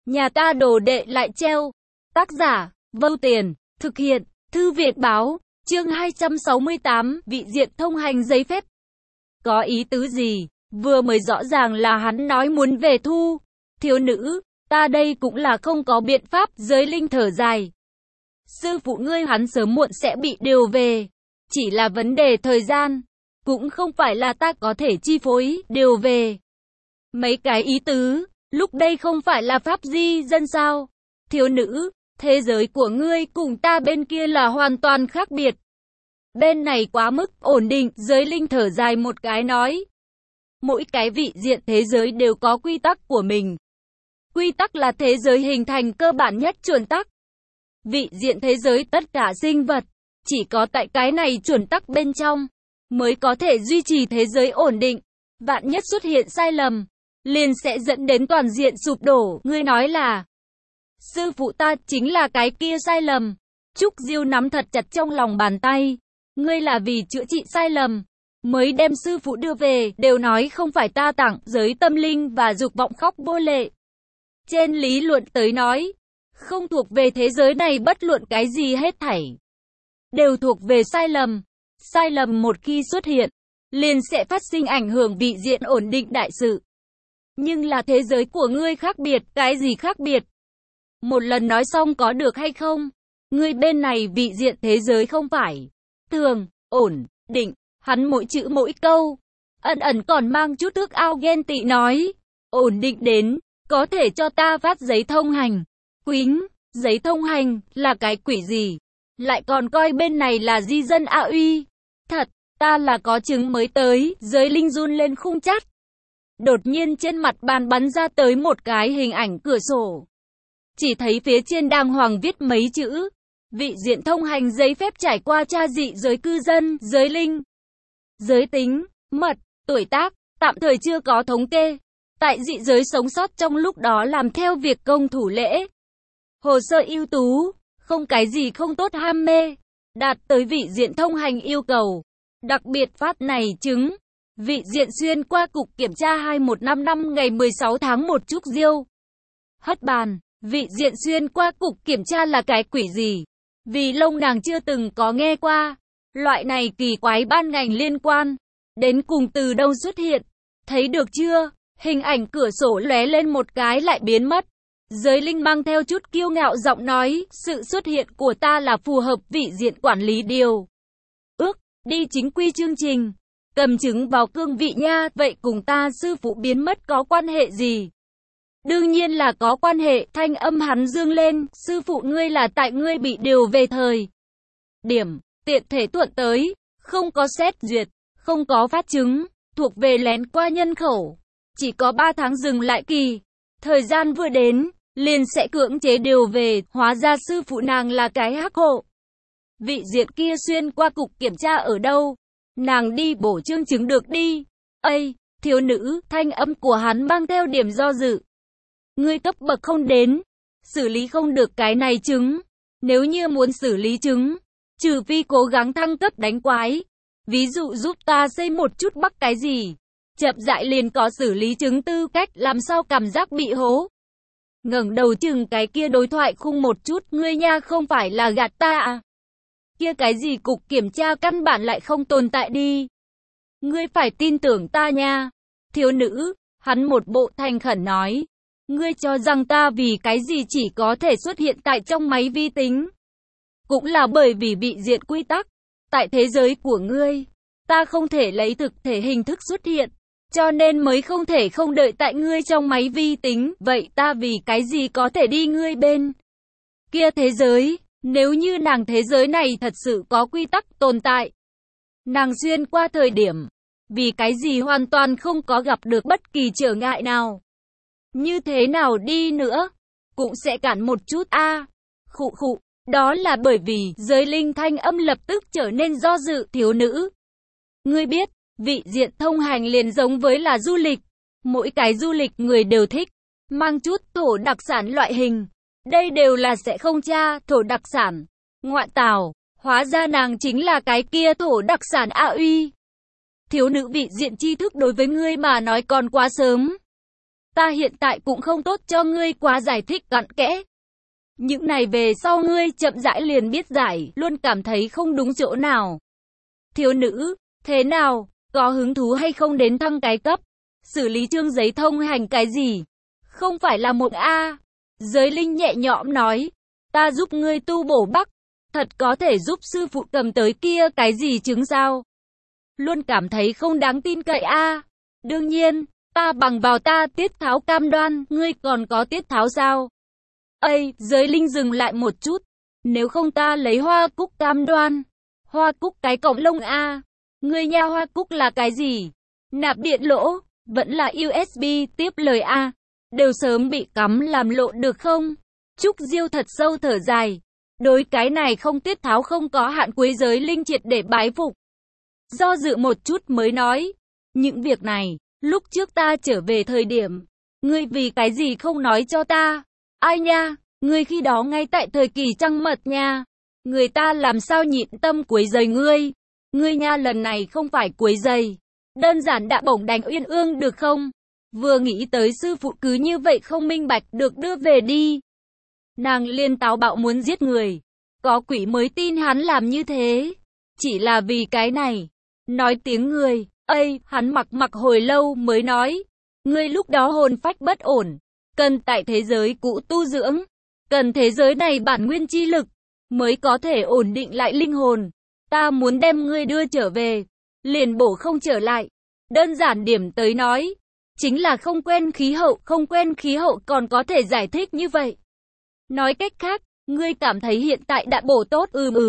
Nhà ta đồ đệ lại treo. Tác giả, Vâu Tiền, thực hiện, Thư viện báo, chương 268, vị diện thông hành giấy phép. Có ý tứ gì? Vừa mới rõ ràng là hắn nói muốn về thu. Thiếu nữ, ta đây cũng là không có biện pháp, giới linh thở dài. Sư phụ ngươi hắn sớm muộn sẽ bị điều về. Chỉ là vấn đề thời gian. Cũng không phải là ta có thể chi phối, điều về. Mấy cái ý tứ, lúc đây không phải là pháp di dân sao? Thiếu nữ, thế giới của ngươi cùng ta bên kia là hoàn toàn khác biệt. Bên này quá mức ổn định, giới linh thở dài một cái nói. Mỗi cái vị diện thế giới đều có quy tắc của mình. Quy tắc là thế giới hình thành cơ bản nhất chuẩn tắc. Vị diện thế giới tất cả sinh vật, chỉ có tại cái này chuẩn tắc bên trong, mới có thể duy trì thế giới ổn định. Vạn nhất xuất hiện sai lầm, liền sẽ dẫn đến toàn diện sụp đổ. Ngươi nói là, sư phụ ta chính là cái kia sai lầm. Trúc Diêu nắm thật chặt trong lòng bàn tay. Ngươi là vì chữa trị sai lầm, mới đem sư phụ đưa về, đều nói không phải ta tặng, giới tâm linh và dục vọng khóc vô lệ. Trên lý luận tới nói, không thuộc về thế giới này bất luận cái gì hết thảy. Đều thuộc về sai lầm. Sai lầm một khi xuất hiện, liền sẽ phát sinh ảnh hưởng vị diện ổn định đại sự. Nhưng là thế giới của ngươi khác biệt, cái gì khác biệt? Một lần nói xong có được hay không? Ngươi bên này vị diện thế giới không phải thường, ổn, định, hắn mỗi chữ mỗi câu, ẩn ẩn còn mang chút ước ao ghen tị nói, ổn định đến, có thể cho ta phát giấy thông hành. Quýnh, giấy thông hành, là cái quỷ gì? Lại còn coi bên này là di dân ạ uy. Thật, ta là có chứng mới tới, giới linh run lên khung chát. Đột nhiên trên mặt bàn bắn ra tới một cái hình ảnh cửa sổ. Chỉ thấy phía trên đàng hoàng viết mấy chữ. Vị diện thông hành giấy phép trải qua tra dị giới cư dân, giới linh. Giới tính, mật, tuổi tác, tạm thời chưa có thống kê. Tại dị giới sống sót trong lúc đó làm theo việc công thủ lễ. Hồ sơ ưu tú, không cái gì không tốt ham mê. Đạt tới vị diện thông hành yêu cầu. Đặc biệt phát này chứng. Vị diện xuyên qua cục kiểm tra 2155 ngày 16 tháng 1 Trúc Diêu. Hất bàn, vị diện xuyên qua cục kiểm tra là cái quỷ gì? Vì lông nàng chưa từng có nghe qua. Loại này kỳ quái ban ngành liên quan. Đến cùng từ đâu xuất hiện? Thấy được chưa? Hình ảnh cửa sổ lóe lên một cái lại biến mất. Giới linh mang theo chút kiêu ngạo giọng nói, sự xuất hiện của ta là phù hợp vị diện quản lý điều ước, đi chính quy chương trình. Cầm chứng vào cương vị nha, vậy cùng ta sư phụ biến mất có quan hệ gì? Đương nhiên là có quan hệ, thanh âm hắn dương lên, sư phụ ngươi là tại ngươi bị điều về thời điểm, tiện thể thuận tới, không có xét duyệt, không có phát chứng, thuộc về lén qua nhân khẩu, chỉ có 3 tháng dừng lại kỳ, thời gian vừa đến, liền sẽ cưỡng chế điều về, hóa ra sư phụ nàng là cái hắc hộ. Vị diện kia xuyên qua cục kiểm tra ở đâu? Nàng đi bổ chương chứng được đi. Ây, thiếu nữ, thanh âm của hắn mang theo điểm do dự. Ngươi cấp bậc không đến, xử lý không được cái này chứng. Nếu như muốn xử lý chứng, trừ phi cố gắng thăng cấp đánh quái. Ví dụ giúp ta xây một chút bắc cái gì. Chậm rãi liền có xử lý chứng tư cách, làm sao cảm giác bị hố. Ngẩng đầu chừng cái kia đối thoại khung một chút, ngươi nha không phải là gạt ta à? Kia cái gì cục kiểm tra căn bản lại không tồn tại đi. Ngươi phải tin tưởng ta nha. Thiếu nữ, hắn một bộ thành khẩn nói. Ngươi cho rằng ta vì cái gì chỉ có thể xuất hiện tại trong máy vi tính. Cũng là bởi vì vị diện quy tắc. Tại thế giới của ngươi, ta không thể lấy thực thể hình thức xuất hiện. Cho nên mới không thể không đợi tại ngươi trong máy vi tính. Vậy ta vì cái gì có thể đi ngươi bên kia thế giới? Nếu như nàng thế giới này thật sự có quy tắc tồn tại, nàng xuyên qua thời điểm, vì cái gì hoàn toàn không có gặp được bất kỳ trở ngại nào. Như thế nào đi nữa, cũng sẽ cản một chút a. Khụ khụ, đó là bởi vì giới linh thanh âm lập tức trở nên do dự. Thiếu nữ, ngươi biết, vị diện thông hành liền giống với là du lịch. Mỗi cái du lịch người đều thích, mang chút thổ đặc sản loại hình. Đây đều là sẽ không tra, thổ đặc sản. Ngoại tảo, hóa ra nàng chính là cái kia thổ đặc sản ạ uy. Thiếu nữ vị diện tri thức đối với ngươi mà nói còn quá sớm. ta hiện tại cũng không tốt cho ngươi quá giải thích cặn kẽ. Những này về sau ngươi chậm rãi liền biết giải, luôn cảm thấy không đúng chỗ nào. Thiếu nữ, thế nào, có hứng thú hay không đến thăng cái cấp? Xử lý chương giấy thông hành cái gì? Không phải là một A. Giới linh nhẹ nhõm nói, ta giúp ngươi tu bổ bắc, thật có thể giúp sư phụ cầm tới kia cái gì chứng sao? Luôn cảm thấy không đáng tin cậy A. Đương nhiên, ta bằng vào ta tiết tháo cam đoan, ngươi còn có tiết tháo sao? Ây, giới linh dừng lại một chút, nếu không ta lấy hoa cúc cam đoan. Hoa cúc cái cọng lông A. Ngươi nha, hoa cúc là cái gì? Nạp điện lỗ, vẫn là USB tiếp lời A. Đều sớm bị cắm làm lộ được không? Trúc Diêu thật sâu thở dài. Đối cái này không tiết tháo không có hạn cuối, giới linh triệt để bái phục. Do dự một chút mới nói, những việc này, lúc trước ta trở về thời điểm, ngươi vì cái gì không nói cho ta? Ai nha, ngươi khi đó ngay tại thời kỳ trăng mật nha. Người ta làm sao nhịn tâm quấy rầy ngươi? Ngươi nha, lần này không phải quấy rầy, đơn giản đã bổng đánh uyên ương được không? Vừa nghĩ tới sư phụ cứ như vậy không minh bạch được đưa về đi, nàng liền táo bạo muốn giết người. Có quỷ mới tin hắn làm như thế. Chỉ là vì cái này. Nói tiếng người, ây, hắn mặc hồi lâu mới nói. Ngươi lúc đó hồn phách bất ổn. Cần tại thế giới cũ tu dưỡng. Cần thế giới này bản nguyên chi lực. Mới có thể ổn định lại linh hồn. Ta muốn đem ngươi đưa trở về. Liền bổ không trở lại. Đơn giản điểm tới nói. Chính là không quen khí hậu. Không quen khí hậu còn có thể giải thích như vậy. Nói cách khác, ngươi cảm thấy hiện tại đã bổ tốt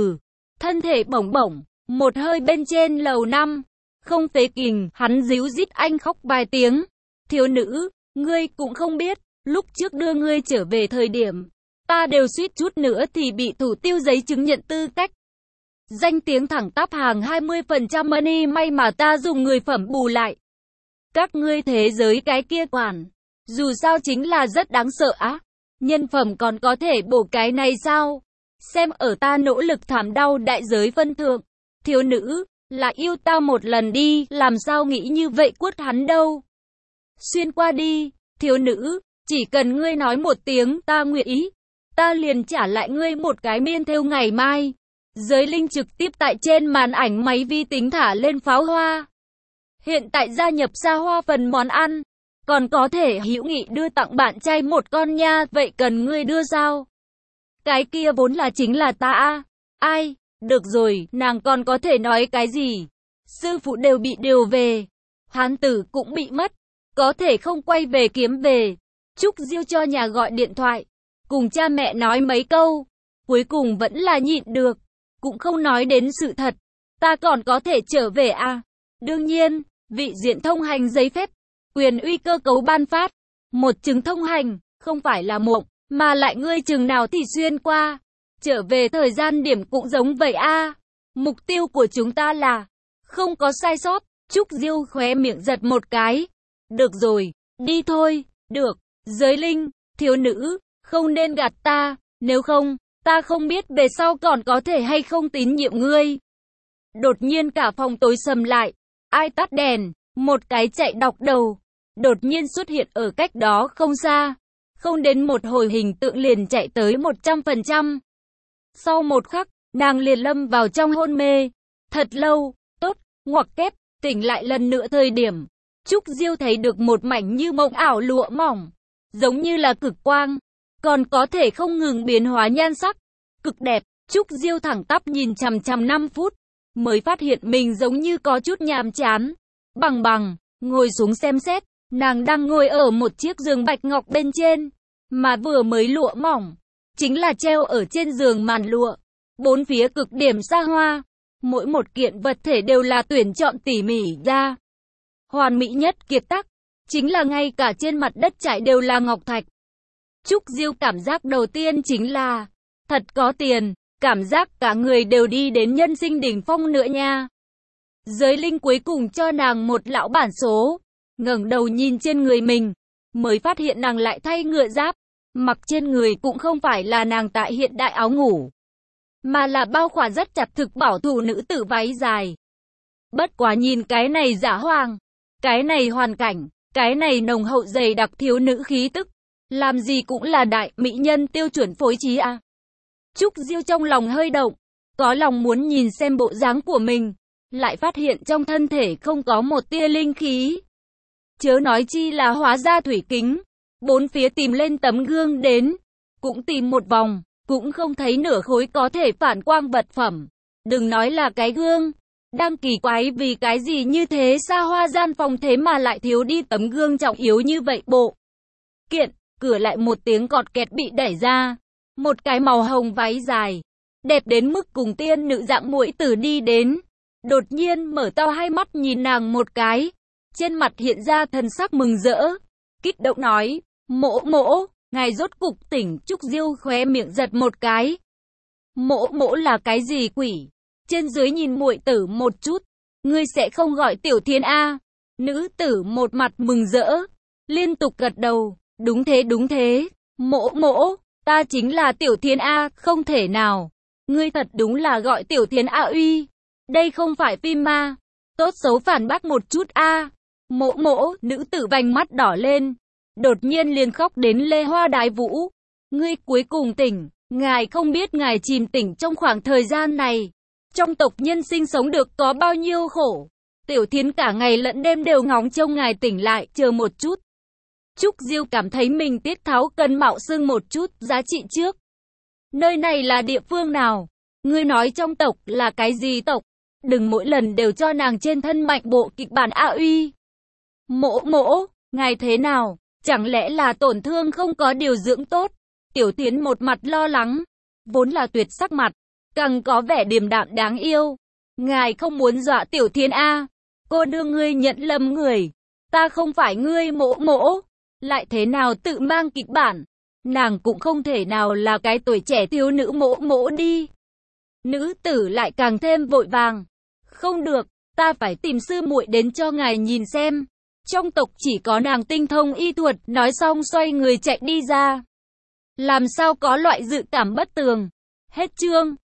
thân thể bổng bổng, một hơi bên trên lầu 5, không phế kình, hắn díu dít anh khóc vài tiếng. Thiếu nữ, ngươi cũng không biết, lúc trước đưa ngươi trở về thời điểm, ta đều suýt chút nữa thì bị thủ tiêu giấy chứng nhận tư cách. Danh tiếng thẳng tắp hàng 20% money, may mà ta dùng người phẩm bù lại. Các ngươi thế giới cái kia quản, dù sao chính là rất đáng sợ á. Nhân phẩm còn có thể bổ cái này sao? Xem ở ta nỗ lực thảm đau đại giới phân thượng. Thiếu nữ, là yêu ta một lần đi, làm sao nghĩ như vậy quất hắn đâu. Xuyên qua đi, thiếu nữ, chỉ cần ngươi nói một tiếng ta nguyện ý, ta liền trả lại ngươi một cái miên thêu ngày mai. Giới linh trực tiếp tại trên màn ảnh máy vi tính thả lên pháo hoa. Hiện tại gia nhập xa hoa phần món ăn. Còn có thể hữu nghị đưa tặng bạn trai một con nha, vậy cần ngươi đưa sao? Cái kia vốn là chính là ta a. Ai, được rồi, nàng còn có thể nói cái gì? Sư phụ đều bị điều về, hán tử cũng bị mất, có thể không quay về kiếm về. Trúc Diêu cho nhà gọi điện thoại, cùng cha mẹ nói mấy câu, cuối cùng vẫn là nhịn được, cũng không nói đến sự thật. Ta còn có thể trở về à? Đương nhiên, vị diện thông hành giấy phép. Quyền uy cơ cấu ban phát, một chứng thông hành, không phải là mộng, mà lại ngươi chừng nào thì xuyên qua, trở về thời gian điểm cũng giống vậy a. Mục tiêu của chúng ta là, không có sai sót. Trúc Diêu khóe miệng giật một cái. Được rồi, đi thôi, được, giới linh, thiếu nữ, không nên gạt ta, nếu không, ta không biết về sau còn có thể hay không tín nhiệm ngươi. Đột nhiên cả phòng tối sầm lại, ai tắt đèn, một cái chạy đọc đầu. Đột nhiên xuất hiện ở cách đó không xa. Không đến một hồi hình tượng liền chạy tới 100%. Sau một khắc, nàng liền lâm vào trong hôn mê. Thật lâu, tốt, ngoặc kép, tỉnh lại lần nữa thời điểm. Trúc Diêu thấy được một mảnh như mộng ảo lụa mỏng. Giống như là cực quang. Còn có thể không ngừng biến hóa nhan sắc. Cực đẹp, Trúc Diêu thẳng tắp nhìn chằm chằm 5 phút. Mới phát hiện mình giống như có chút nhàm chán. Bằng, ngồi xuống xem xét. Nàng đang ngồi ở một chiếc giường bạch ngọc bên trên, mà vừa mới lụa mỏng, chính là treo ở trên giường màn lụa, bốn phía cực điểm xa hoa, mỗi một kiện vật thể đều là tuyển chọn tỉ mỉ ra. Hoàn mỹ nhất kiệt tác, chính là ngay cả trên mặt đất trải đều là ngọc thạch. Trúc Diêu cảm giác đầu tiên chính là, thật có tiền, cảm giác cả người đều đi đến nhân sinh đỉnh phong nữa nha. Giới linh cuối cùng cho nàng một lão bản số. Ngẩng đầu nhìn trên người mình, mới phát hiện nàng lại thay ngựa giáp, mặc trên người cũng không phải là nàng tại hiện đại áo ngủ, mà là bao khỏa rất chặt thực bảo thủ nữ tử váy dài. Bất quá nhìn cái này giả hoàng, cái này hoàn cảnh, Cái này nồng hậu dày đặc thiếu nữ khí tức, làm gì cũng là đại mỹ nhân tiêu chuẩn phối trí à. Trúc Diêu trong lòng hơi động, có lòng muốn nhìn xem bộ dáng của mình, lại phát hiện trong thân thể không có một tia linh khí. Chớ nói chi là hóa ra thủy kính, bốn phía tìm lên tấm gương đến, cũng tìm một vòng, cũng không thấy nửa khối có thể phản quang vật phẩm. Đừng nói là cái gương, đang kỳ quái vì cái gì như thế xa hoa gian phòng thế mà lại thiếu đi tấm gương trọng yếu như vậy bộ. Kiện, cửa lại một tiếng cọt kẹt bị đẩy ra, một cái màu hồng váy dài, đẹp đến mức cùng tiên nữ dạng muội tử đi đến, đột nhiên mở to hai mắt nhìn nàng một cái, trên mặt hiện ra thần sắc mừng rỡ, kích động nói, mỗ mỗ, ngài rốt cục tỉnh. Trúc Diêu khóe miệng giật một cái. Mỗ mỗ là cái gì quỷ? Trên dưới nhìn muội tử một chút, ngươi sẽ không gọi Tiểu Thiến a? Nữ tử một mặt mừng rỡ, liên tục gật đầu, đúng thế, mỗ mỗ, ta chính là Tiểu Thiến a, không thể nào. Ngươi thật đúng là gọi Tiểu Thiến a uy, đây không phải phim ma, tốt xấu phản bác một chút a. Mỗ mỗ, nữ tử vành mắt đỏ lên, đột nhiên liền khóc đến lê hoa đái vũ. Ngươi cuối cùng tỉnh, ngài không biết ngài chìm tỉnh trong khoảng thời gian này, trong tộc nhân sinh sống được có bao nhiêu khổ. Tiểu Thiến cả ngày lẫn đêm đều ngóng trông ngài tỉnh lại, chờ một chút. Trúc Diêu cảm thấy mình tiết tháo cần mạo xưng một chút giá trị trước. Nơi này là địa phương nào? Ngươi nói trong tộc là cái gì tộc? Đừng mỗi lần đều cho nàng trên thân mạnh bộ kịch bản a uy. Mỗ mỗ, ngài thế nào? Chẳng lẽ là tổn thương không có điều dưỡng tốt? Tiểu Thiến một mặt lo lắng, vốn là tuyệt sắc mặt, càng có vẻ điềm đạm đáng yêu. Ngài không muốn dọa Tiểu Thiến a? Cô đưa ngươi nhận lầm người, ta không phải ngươi mỗ mỗ, lại thế nào tự mang kịch bản? Nàng cũng không thể nào là cái tuổi trẻ thiếu nữ mỗ mỗ đi. Nữ tử lại càng thêm vội vàng. Không được, ta phải tìm sư muội đến cho ngài nhìn xem. Trong tộc chỉ có nàng tinh thông y thuật, nói xong xoay người chạy đi ra. Làm sao có loại dự cảm bất tường. Hết chương.